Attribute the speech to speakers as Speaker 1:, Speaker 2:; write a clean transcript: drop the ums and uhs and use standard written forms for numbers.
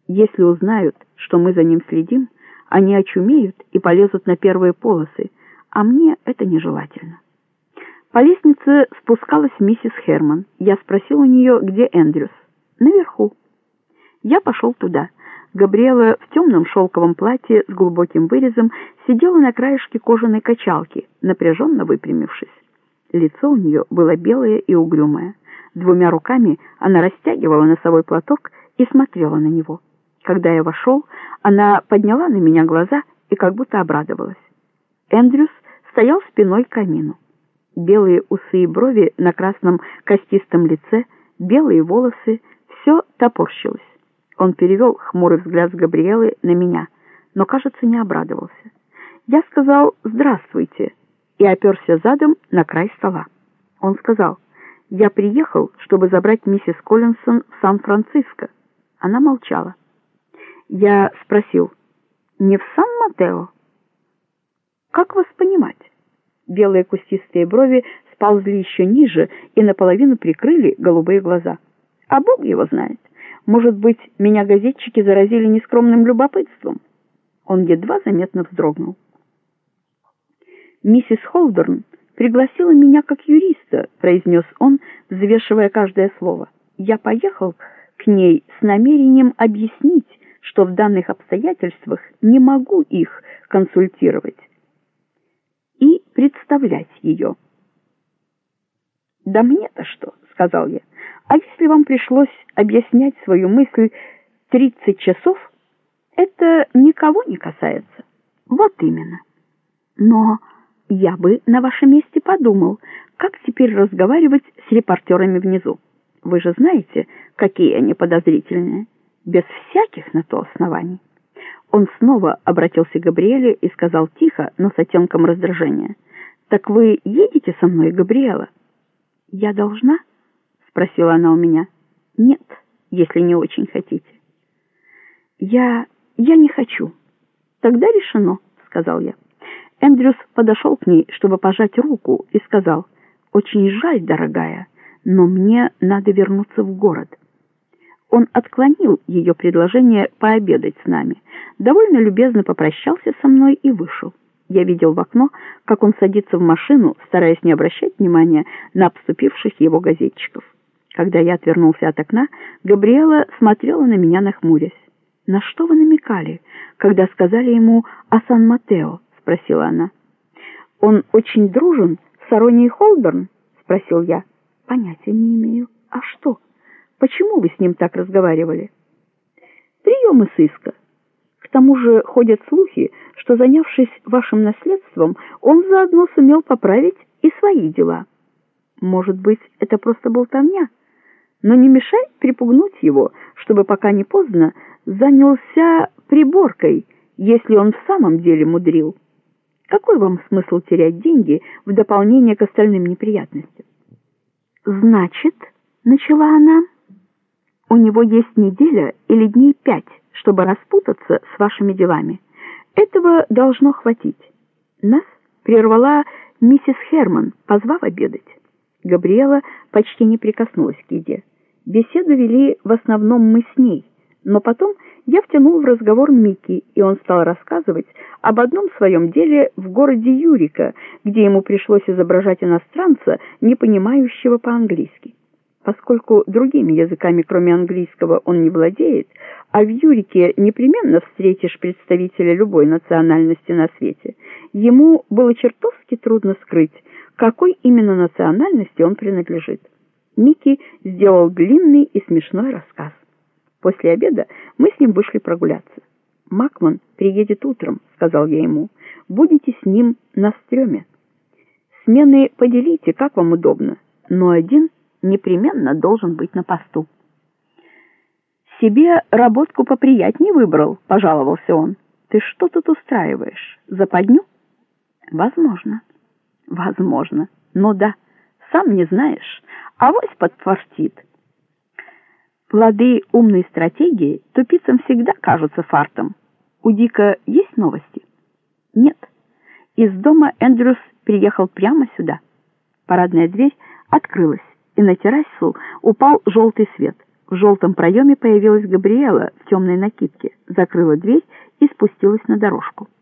Speaker 1: Если узнают, что мы за ним следим, они очумеют и полезут на первые полосы, а мне это нежелательно. По лестнице спускалась миссис Херман. Я спросил у нее, где Эндрюс. Наверху. Я пошел туда. Габриэла в темном шелковом платье с глубоким вырезом сидела на краешке кожаной качалки, напряженно выпрямившись. Лицо у нее было белое и угрюмое. Двумя руками она растягивала носовой платок и смотрела на него. Когда я вошел, она подняла на меня глаза и как будто обрадовалась. Эндрюс стоял спиной к камину. Белые усы и брови на красном костистом лице, белые волосы, все топорщилось. Он перевел хмурый взгляд с Габриэлы на меня, но, кажется, не обрадовался. Я сказал «здравствуйте» и оперся задом на край стола. Он сказал: «Я приехал, чтобы забрать миссис Коллинсон в Сан-Франциско». Она молчала. Я спросил: «Не в Сан-Матео?» «Как вас понимать?» Белые кустистые брови сползли еще ниже и наполовину прикрыли голубые глаза. «А Бог его знает. Может быть, меня газетчики заразили нескромным любопытством?» Он едва заметно вздрогнул. «Миссис Холдерн пригласила меня как юриста», — произнес он, взвешивая каждое слово. «Я поехал к ней с намерением объяснить, что в данных обстоятельствах не могу их консультировать и представлять ее». «Да мне-то что?» — сказал я. «А если вам пришлось объяснять свою мысль 30 часов, это никого не касается». «Вот именно. Но я бы на вашем месте подумал, как теперь разговаривать с репортерами внизу. Вы же знаете, какие они подозрительные, без всяких на то оснований». Он снова обратился к Габриэле и сказал тихо, но с оттенком раздражения: «Так вы едете со мной, Габриэла?» «Я должна?» — спросила она у меня. «Нет, если не очень хотите». Я не хочу». «Тогда решено», — сказал я. Эндрюс подошел к ней, чтобы пожать руку, и сказал: «Очень жаль, дорогая, но мне надо вернуться в город». Он отклонил ее предложение пообедать с нами, довольно любезно попрощался со мной и вышел. Я видел в окно, как он садится в машину, стараясь не обращать внимания на обступивших его газетчиков. Когда я отвернулся от окна, Габриэла смотрела на меня, нахмурясь. «На что вы намекали, когда сказали ему о Сан-Матео?» — спросила она. «Он очень дружен с Аронией Холдерн?» — спросил я. «Понятия не имею. А что? Почему вы с ним так разговаривали?» «Приемы сыска. К тому же ходят слухи, что, занявшись вашим наследством, он заодно сумел поправить и свои дела. Может быть, это просто болтовня, но не мешает припугнуть его, чтобы, пока не поздно, занялся приборкой, если он в самом деле мудрил. Какой вам смысл терять деньги в дополнение к остальным неприятностям?» «Значит, — начала она, — у него есть неделя или дней 5, чтобы распутаться с вашими делами. Этого должно хватить». Нас прервала миссис Херман, позвав обедать. Габриэла почти не прикоснулась к еде. Беседу вели в основном мы с ней, но потом я втянул в разговор Микки, и он стал рассказывать об одном своем деле в городе Юрика, где ему пришлось изображать иностранца, не понимающего по-английски. Поскольку другими языками, кроме английского, он не владеет, а в Юрике непременно встретишь представителя любой национальности на свете, ему было чертовски трудно скрыть, какой именно национальности он принадлежит. Микки сделал длинный и смешной рассказ. После обеда мы с ним вышли прогуляться. «Макман приедет утром», — сказал я ему. «Будете с ним на стреме. Смены поделите, как вам удобно, но один непременно должен быть на посту». «Себе работку поприятнее выбрал», — пожаловался он. «Ты что тут устраиваешь? Западню?» «Возможно». «Возможно. Ну да, сам не знаешь, авось подфартит». Плоды умной стратегии тупицам всегда кажутся фартом. У Дика есть новости? Нет. Из дома Эндрюс приехал прямо сюда. Парадная дверь открылась, и на террасу упал желтый свет. В желтом проеме появилась Габриэла в темной накидке, закрыла дверь и спустилась на дорожку.